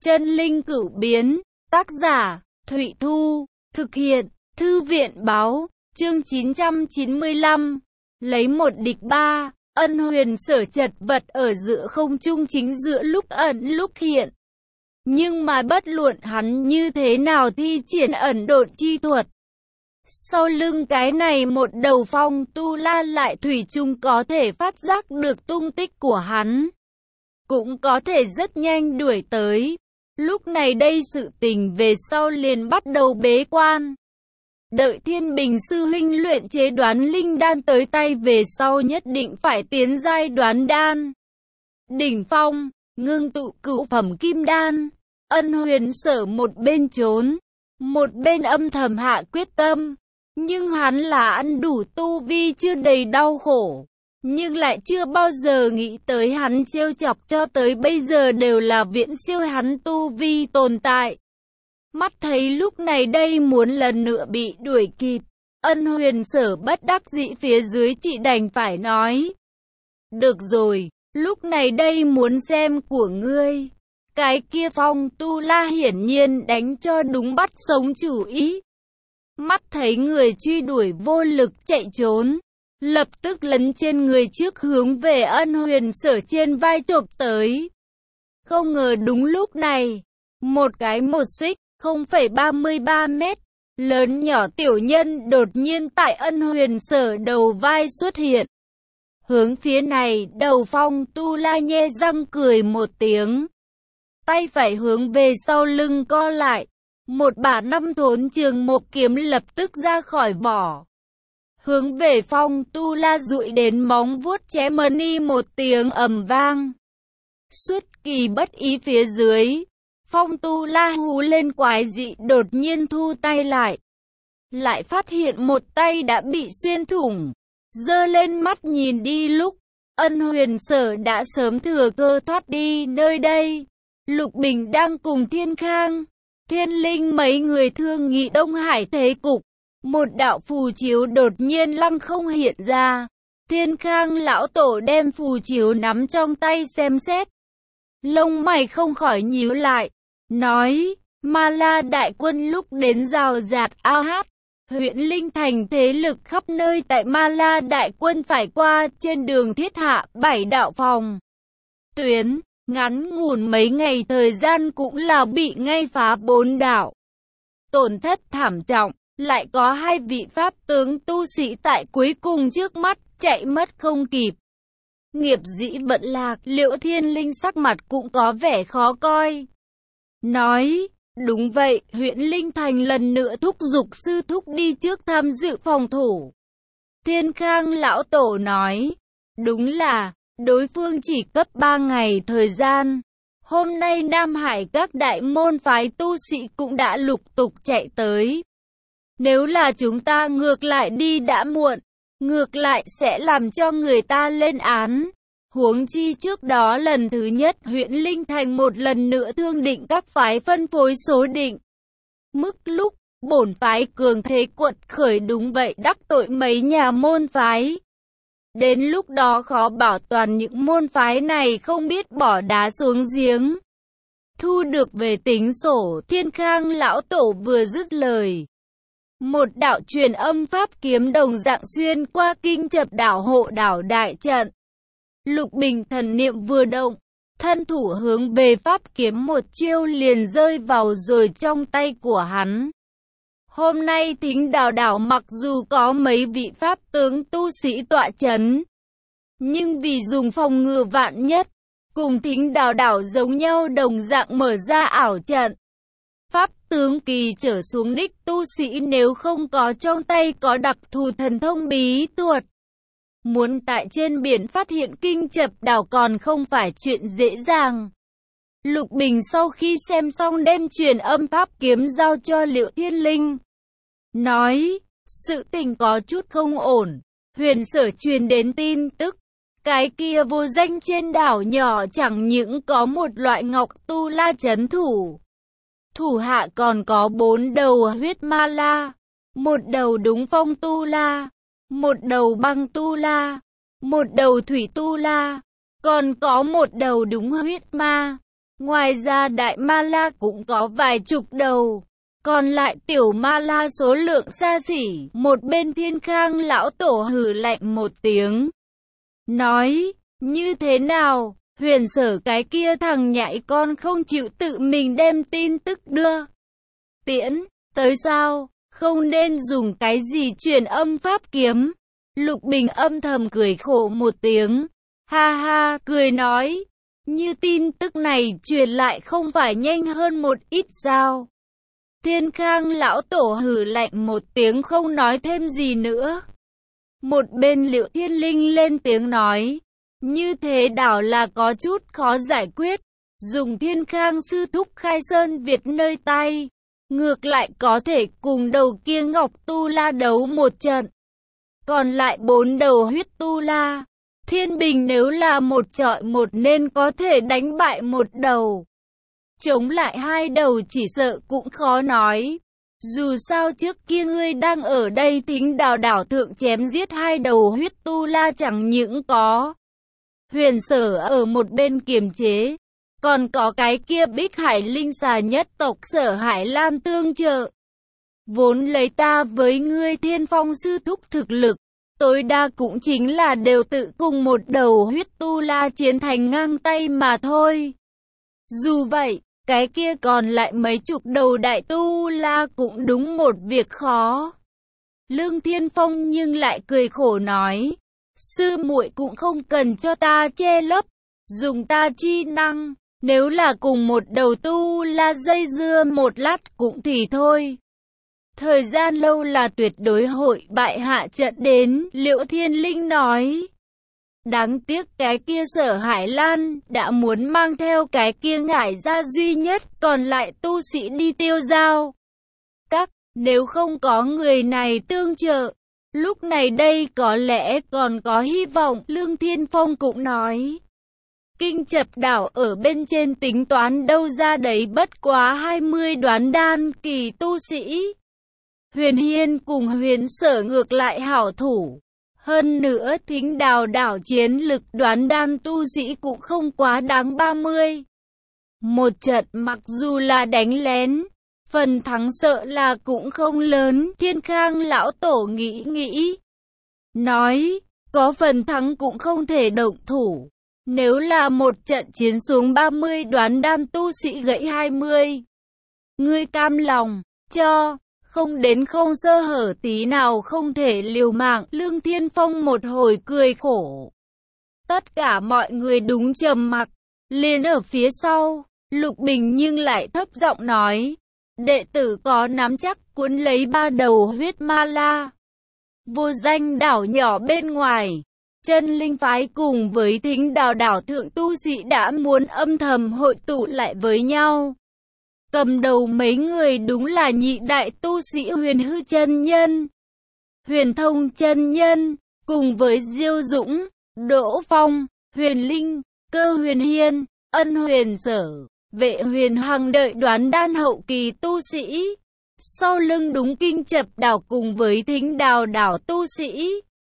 Chân linh cửu biến, tác giả, Thụy Thu, thực hiện, Thư viện báo, chương 995, lấy một địch ba, Ân Huyền Sở chật vật ở giữa không trung chính giữa lúc ẩn lúc hiện. Nhưng mà bất luận hắn như thế nào thi triển ẩn độn chi thuật, sau lưng cái này một đầu phong tu la lại thủy chung có thể phát giác được tung tích của hắn, cũng có thể rất nhanh đuổi tới. Lúc này đây sự tình về sau liền bắt đầu bế quan. Đợi Thiên Bình sư huynh luyện chế đoán linh đan tới tay về sau nhất định phải tiến giai đoán đan đỉnh phong, ngưng tụ cửu phẩm kim đan. Ân Huyền Sở một bên trốn, một bên âm thầm hạ quyết tâm. Nhưng hắn là ăn đủ tu vi chưa đầy đau khổ, nhưng lại chưa bao giờ nghĩ tới hắn trêu chọc cho tới bây giờ đều là viễn siêu hắn tu vi tồn tại. Mắt thấy lúc này đây muốn lần nữa bị đuổi kịp, Ân Huyền Sở bất đắc dĩ phía dưới chỉ đành phải nói: được rồi, lúc này đây muốn xem của ngươi. Cái kia phong tu la hiển nhiên đánh cho đúng bắt sống chủ ý. Mắt thấy người truy đuổi vô lực chạy trốn, lập tức lấn trên người trước hướng về Ân Huyền Sở trên vai chộp tới. Không ngờ đúng lúc này, một cái một xích 0,33 mét, lớn nhỏ tiểu nhân đột nhiên tại Ân Huyền Sở đầu vai xuất hiện. Hướng phía này, đầu phong tu la nhe răng cười một tiếng, tay phải hướng về sau lưng co lại. Một bả năm thốn trường một kiếm lập tức ra khỏi vỏ, hướng về phong tu la dụi đến móng vuốt chém đi một tiếng ầm vang. Xuất kỳ bất ý phía dưới, phong tu la hú lên quái dị đột nhiên thu tay lại phát hiện một tay đã bị xuyên thủng. Giơ lên mắt nhìn đi lúc, Ân Huyền Sở đã sớm thừa cơ thoát đi nơi đây. Lục Bình đang cùng Thiên Khang, Thiên Linh mấy người thương nghị Đông Hải thế cục. Một đạo phù chiếu đột nhiên lăng không hiện ra. Thiên Khang lão tổ đem phù chiếu nắm trong tay xem xét, lông mày không khỏi nhíu lại, nói: Ma La đại quân lúc đến rào rạt ao hát, huyện Linh Thành thế lực khắp nơi tại Ma La đại quân phải qua trên đường thiết hạ 7 đạo phòng tuyến. Ngắn ngủn mấy ngày thời gian cũng là bị ngay phá 4 đạo. Tổn thất thảm trọng, lại có 2 vị pháp tướng tu sĩ tại cuối cùng trước mắt, chạy mất không kịp. Nghiệp dĩ vận lạc, Liễu Thiên Linh sắc mặt cũng có vẻ khó coi. Nói: đúng vậy, huyện Linh Thành lần nữa thúc giục sư thúc đi trước tham dự phòng thủ. Thiên Khang lão tổ nói: đúng là đối phương chỉ cấp 3 ngày thời gian. Hôm nay Nam Hải các đại môn phái tu sĩ cũng đã lục tục chạy tới. Nếu là chúng ta ngược lại đi đã muộn, ngược lại sẽ làm cho người ta lên án. Huống chi trước đó lần thứ nhất huyện Linh Thành một lần nữa thương định các phái phân phối số định mức lúc, bổn phái cường thế quật khởi đúng vậy đắc tội mấy nhà môn phái. Đến lúc đó khó bảo toàn những môn phái này không biết bỏ đá xuống giếng. Thu được về tính sổ. Thiên Khang lão tổ vừa dứt lời, một đạo truyền âm pháp kiếm đồng dạng xuyên qua kinh chập đảo hộ đảo đại trận. Lục Bình thần niệm vừa động, thân thủ hướng về pháp kiếm một chiêu liền rơi vào rồi trong tay của hắn. Hôm nay Thính Đảo đảo mặc dù có mấy vị pháp tướng tu sĩ tọa chấn, nhưng vì dùng phòng ngừa vạn nhất, cùng Thính Đảo đảo giống nhau đồng dạng mở ra ảo trận. Pháp tướng kỳ trở xuống đích tu sĩ nếu không có trong tay có đặc thù thần thông bí thuật, muốn tại trên biển phát hiện kinh chập đảo còn không phải chuyện dễ dàng. Lục Bình sau khi xem xong đem truyền âm pháp kiếm giao cho Liễu Thiên Linh, nói: sự tình có chút không ổn. Huyền Sở truyền đến tin tức, cái kia vô danh trên đảo nhỏ chẳng những có một loại ngọc tu la trấn thủ, thủ hạ còn có 4 đầu huyết ma la, một đầu đúng phong tu la, một đầu băng tu la, một đầu thủy tu la, còn có một đầu đúng huyết ma. Ngoài ra Đại Ma La cũng có vài chục đầu, còn lại Tiểu Ma La số lượng xa xỉ. Một bên Thiên Khang lão tổ hừ lạnh một tiếng, nói, như thế nào, Huyền Sở cái kia thằng nhãi con không chịu tự mình đem tin tức đưa tiễn tới sao, không nên dùng cái gì truyền âm pháp kiếm. Lục Bình âm thầm cười khổ một tiếng, ha ha, cười nói, như tin tức này truyền lại không phải nhanh hơn một ít sao? Thiên Khang lão tổ hừ lạnh một tiếng không nói thêm gì nữa. Một bên Liệu Thiên Linh lên tiếng nói, như thế đảo là có chút khó giải quyết, dùng Thiên Khang sư thúc khai sơn Việt nơi tay, ngược lại có thể cùng đầu kia Ngọc Tu La đấu một trận. Còn lại 4 đầu huyết Tu La, Thiên Bình nếu là một chọi một nên có thể đánh bại một đầu. Chống lại 2 đầu chỉ sợ cũng khó nói. Dù sao trước kia ngươi đang ở đây Thính Đào đảo thượng chém giết 2 đầu huyết Tu La chẳng những có Huyền Sở ở một bên kiềm chế, còn có cái kia Bích Hải Linh xà nhất tộc Sở Hải Lan tương trợ. Vốn lấy ta với ngươi Thiên Phong sư thúc thực lực, tối đa cũng chính là đều tự cùng một đầu huyết Tu La chiến thành ngang tay mà thôi. Dù vậy, cái kia còn lại mấy chục đầu đại Tu La cũng đúng một việc khó. Lương Thiên Phong nhưng lại cười khổ nói, sư muội cũng không cần cho ta che lấp, dùng ta chi năng, nếu là cùng một đầu Tu La dây dưa một lát cũng thì thôi. Thời gian lâu là tuyệt đối hội bại hạ trận đến, Liễu Thiên Linh nói. Đáng tiếc cái kia Sở Hải Lan đã muốn mang theo cái kia ngải ra duy nhất, còn lại tu sĩ đi tiêu giao. Nếu không có người này tương trợ, lúc này đây có lẽ còn có hy vọng, Lương Thiên Phong cũng nói. Kinh Chập đảo ở bên trên tính toán đâu ra đấy bất quá 20 đoán đan kỳ tu sĩ. Huyền Hiên cùng Huyền Sở ngược lại hảo thủ. Hơn nữa Thính Đào đảo chiến lực đoán đan tu sĩ cũng không quá đáng 30. Một trận mặc dù là đánh lén, phần thắng sợ là cũng không lớn. Thiên Khang lão tổ nghĩ, nói, có phần thắng cũng không thể động thủ. Nếu là một trận chiến xuống 30 đoán đan tu sĩ gãy 20, ngươi cam lòng, cho, không đến không sơ hở tí nào không thể liều mạng. Lương Thiên Phong một hồi cười khổ. Tất cả mọi người đúng trầm mặc, liền ở phía sau, Lục Bình nhưng lại thấp giọng nói, đệ tử có nắm chắc cuốn lấy 3 đầu huyết ma la. Vô Danh đảo nhỏ bên ngoài, Chân Linh phái cùng với Thính Đào đảo thượng tu sĩ đã muốn âm thầm hội tụ lại với nhau. Cầm đầu mấy người đúng là nhị đại tu sĩ Huyền Hư chân nhân, Huyền Thông chân nhân, cùng với Diêu Dũng, Đỗ Phong, Huyền Linh, Cơ Huyền Hiên, Ân Huyền Sở, Vệ Huyền Hằng đợi đoán đan hậu kỳ tu sĩ. Sau lưng đúng Kinh Chập đảo cùng với Thính Đào đảo tu sĩ.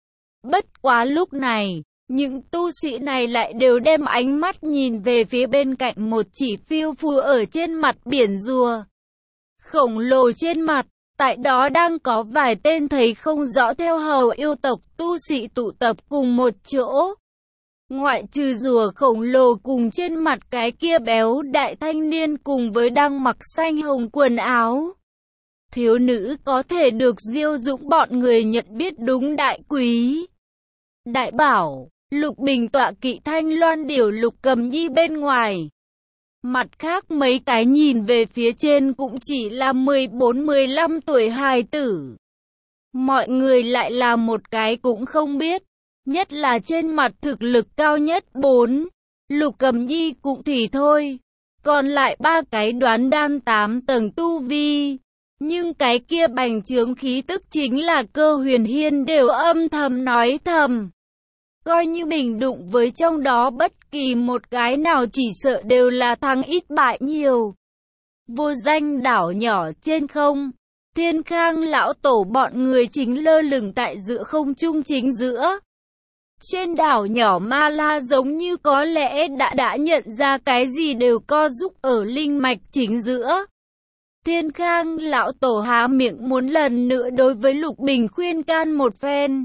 Bất quá lúc này, những tu sĩ này lại đều đem ánh mắt nhìn về phía bên cạnh một chỉ phiêu phù ở trên mặt biển rùa khổng lồ trên mặt. Tại đó đang có vài tên thấy không rõ theo hầu yêu tộc tu sĩ tụ tập cùng một chỗ. Ngoại trừ rùa khổng lồ cùng trên mặt cái kia béo đại thanh niên cùng với đang mặc xanh hồng quần áo, thiếu nữ có thể được Diêu Dũng bọn người nhận biết đúng đại quý, đại bảo, Lục Bình tọa kỵ Thanh Loan điểu Lục Cầm Nhi bên ngoài. Mặt khác mấy cái nhìn về phía trên cũng chỉ là 14-15 tuổi hài tử. Mọi người lại là một cái cũng không biết. Nhất là trên mặt thực lực cao nhất 4. Lục Cầm Nhi cũng thì thôi. Còn lại 3 cái đoán đan 8 tầng tu vi. Nhưng cái kia bành trướng khí tức chính là Cơ Huyền Hiên đều âm thầm nói thầm. Coi như mình đụng với trong đó bất kỳ một cái nào chỉ sợ đều là thắng ít bại nhiều. Vô Danh đảo nhỏ trên không, Thiên Khang lão tổ bọn người chính lơ lửng tại giữa không trung chính giữa. Trên đảo nhỏ Ma La giống như có lẽ đã nhận ra cái gì đều co rúm ở linh mạch chính giữa. Thiên Khang lão tổ há miệng muốn lần nữa đối với Lục Bình khuyên can một phen.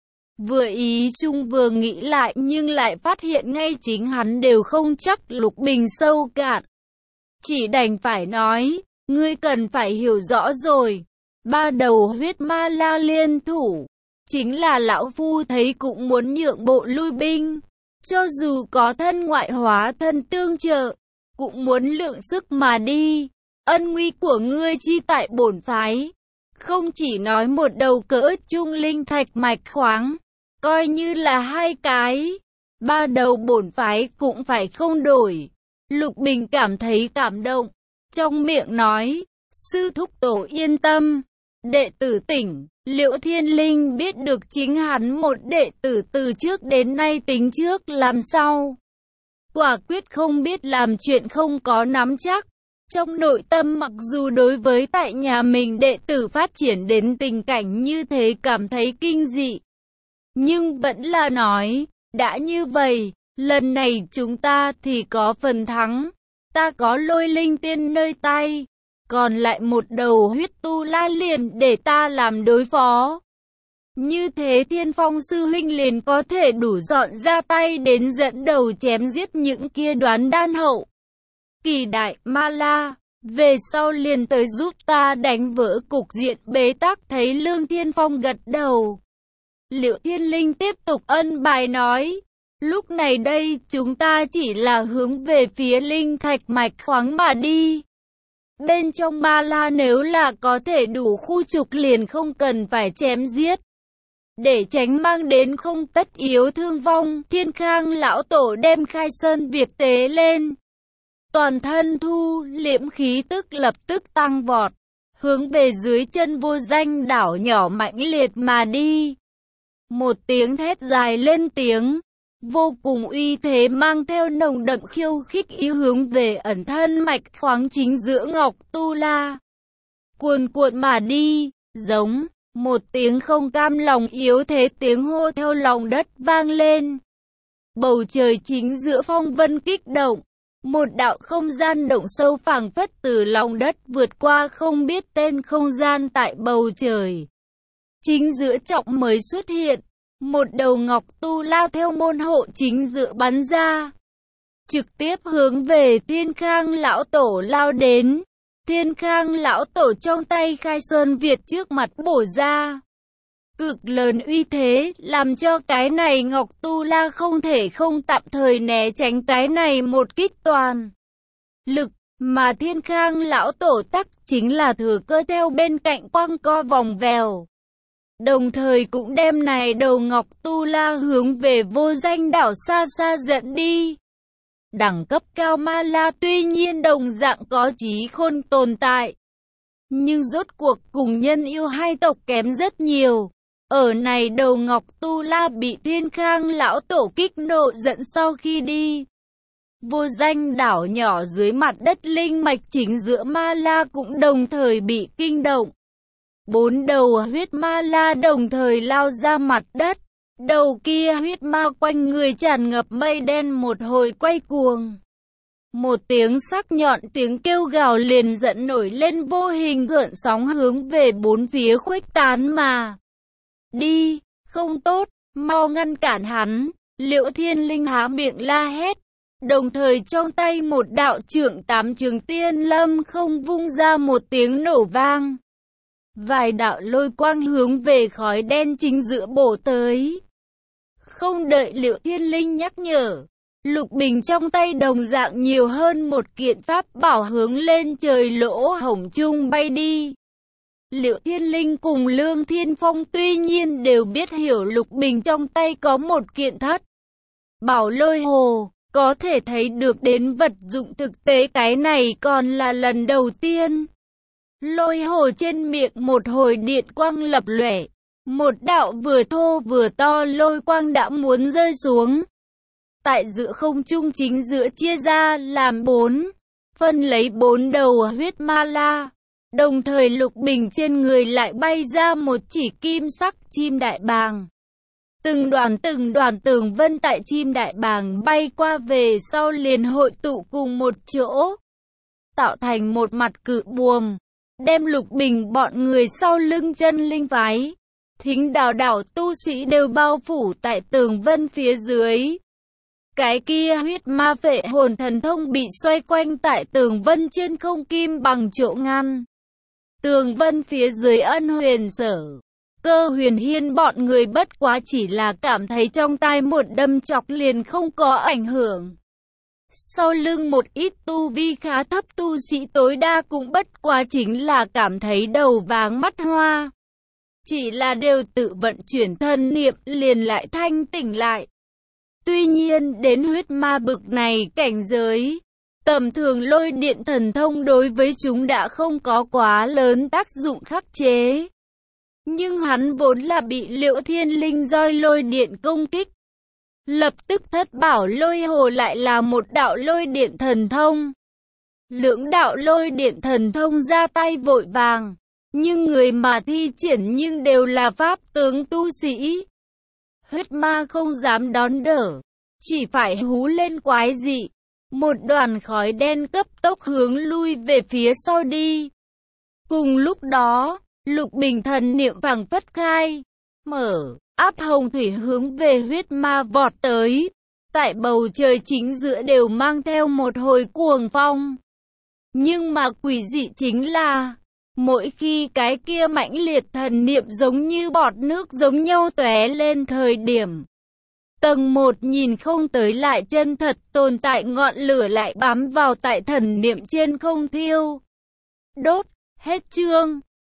Vừa ý chung vừa nghĩ lại nhưng lại phát hiện ngay chính hắn đều không chắc Lục Bình sâu cạn. Chỉ đành phải nói, ngươi cần phải hiểu rõ rồi. Ba đầu huyết ma la liên thủ, chính là lão phu thấy cũng muốn nhượng bộ lui binh. Cho dù có thân ngoại hóa thân tương trợ, cũng muốn lượng sức mà đi. Ân nguy của ngươi chi tại bổn phái. Không chỉ nói một đầu cỡ trung linh thạch mạch khoáng, coi như là hai cái, ba đầu bổn phái cũng phải không đổi. Lục Bình cảm thấy cảm động, trong miệng nói, sư thúc tổ yên tâm, đệ tử tỉnh. Liễu Thiên Linh biết được chính hắn một đệ tử từ trước đến nay tính trước làm sau. Quả quyết không biết làm chuyện không có nắm chắc. Trong nội tâm mặc dù đối với tại nhà mình đệ tử phát triển đến tình cảnh như thế cảm thấy kinh dị, nhưng vẫn là nói, đã như vậy, lần này chúng ta thì có phần thắng. Ta có lôi linh tiên nơi tay, còn lại một đầu huyết tu la liền để ta làm đối phó. Như thế Thiên Phong sư huynh liền có thể đủ dọn ra tay đến dẫn đầu chém giết những kia đoán đan hậu. Kỳ đại ma la, về sau liền tới giúp ta đánh vỡ cục diện bế tắc. Thấy Lương Thiên Phong gật đầu, Liễu Thiên Linh tiếp tục ân bài nói, lúc này đây chúng ta chỉ là hướng về phía linh thạch mạch khoáng mà đi. Bên trong ma la nếu là có thể đủ khu trục liền không cần phải chém giết, để tránh mang đến không tất yếu thương vong. Thiên Khang lão tổ đem khai sơn Việt tế lên, toàn thân thu liễm khí tức lập tức tăng vọt, hướng về dưới chân vô danh đảo nhỏ mãnh liệt mà đi. Một tiếng thét dài lên tiếng, vô cùng uy thế mang theo nồng đậm khiêu khích ý hướng về ẩn thân mạch khoáng chính giữa Ngọc Tu La. Cuồn cuộn mà đi, giống một tiếng không cam lòng yếu thế tiếng hô theo lòng đất vang lên. Bầu trời chính giữa phong vân kích động, một đạo không gian động sâu phảng phất từ lòng đất vượt qua không biết tên không gian tại bầu trời. Chính giữa trọng mới xuất hiện, một đầu Ngọc Tu La theo môn hộ chính giữa bắn ra, trực tiếp hướng về Thiên Khang lão tổ lao đến. Thiên Khang lão tổ trong tay khai sơn Việt trước mặt bổ ra, cực lớn uy thế làm cho cái này Ngọc Tu La không thể không tạm thời né tránh cái này một kích toàn lực, mà Thiên Khang lão tổ tắc chính là thừa cơ theo bên cạnh quăng co vòng vèo, đồng thời cũng đem này đầu Ngọc Tu La hướng về vô danh đảo xa xa dẫn đi. Đẳng cấp cao ma la tuy nhiên đồng dạng có trí khôn tồn tại, nhưng rốt cuộc cùng nhân yêu hai tộc kém rất nhiều. Ở này đầu Ngọc Tu La bị Thiên Khang lão tổ kích nộ dẫn sau khi đi, vô danh đảo nhỏ dưới mặt đất linh mạch chính giữa ma la cũng đồng thời bị kinh động. Bốn đầu huyết ma la đồng thời lao ra mặt đất. Đầu kia huyết ma quanh người tràn ngập mây đen một hồi quay cuồng. Một tiếng sắc nhọn tiếng kêu gào liền dẫn nổi lên vô hình gợn sóng hướng về bốn phía khuếch tán mà đi. Không tốt, mau ngăn cản hắn. Liễu Thiên Linh há miệng la hét, đồng thời trong tay một đạo trượng tám trường tiên lâm không vung ra một tiếng nổ vang. Vài đạo lôi quang hướng về khói đen chính giữa bổ tới. Không đợi Liễu Thiên Linh nhắc nhở, Lục Bình trong tay đồng dạng nhiều hơn một kiện pháp bảo hướng lên trời lỗ hổng chung bay đi. Liễu Thiên Linh cùng Lương Thiên Phong tuy nhiên đều biết hiểu Lục Bình trong tay có một kiện thất bảo lôi hồ, có thể thấy được đến vật dụng thực tế cái này còn là lần đầu tiên. Lôi hồ trên miệng một hồi điện quang lập lòe, một đạo vừa thô vừa to lôi quang đã muốn rơi xuống. Tại giữa không trung chính giữa chia ra làm bốn, phân lấy bốn đầu huyết ma la. Đồng thời Lục Bình trên người lại bay ra một chỉ kim sắc chim đại bàng. Từng đoàn tường vân tại chim đại bàng bay qua về sau liền hội tụ cùng một chỗ, tạo thành một mặt cự buồm, đem Lục Bình bọn người sau lưng chân linh phái, Thính đảo tu sĩ đều bao phủ tại tường vân phía dưới. Cái kia huyết ma vệ hồn thần thông bị xoay quanh tại tường vân trên không kim bằng chỗ ngăn. Tường vân phía dưới Ân Huyền Sở, Cơ Huyền Hiên bọn người bất quá chỉ là cảm thấy trong tai một đâm chọc liền không có ảnh hưởng. Sau lưng một ít tu vi khá thấp tu sĩ tối đa cũng bất quá chính là cảm thấy đầu váng mắt hoa. Chỉ là đều tự vận chuyển thân niệm liền lại thanh tỉnh lại. Tuy nhiên đến huyết ma bực này cảnh giới, tầm thường lôi điện thần thông đối với chúng đã không có quá lớn tác dụng khắc chế. Nhưng hắn vốn là bị Liễu Thiên Linh roi lôi điện công kích. Lập tức thất bảo lôi hồ lại là một đạo lôi điện thần thông. Lưỡng đạo lôi điện thần thông ra tay vội vàng, nhưng người mà thi triển nhưng đều là pháp tướng tu sĩ. Huyết ma không dám đón đỡ, chỉ phải hú lên quái dị. Một đoàn khói đen cấp tốc hướng lui về phía sau đi. Cùng lúc đó, Lục Bình thần niệm phảng phất khai, mở, áp hồng thủy hướng về huyết ma vọt tới. Tại bầu trời chính giữa đều mang theo một hồi cuồng phong. Nhưng mà quỷ dị chính là, mỗi khi cái kia mãnh liệt thần niệm giống như bọt nước giống nhau tóe lên thời điểm, tầng 1 nhìn không tới lại chân thật tồn tại ngọn lửa lại bám vào tại thần niệm trên không thiêu. Đốt, hết chương.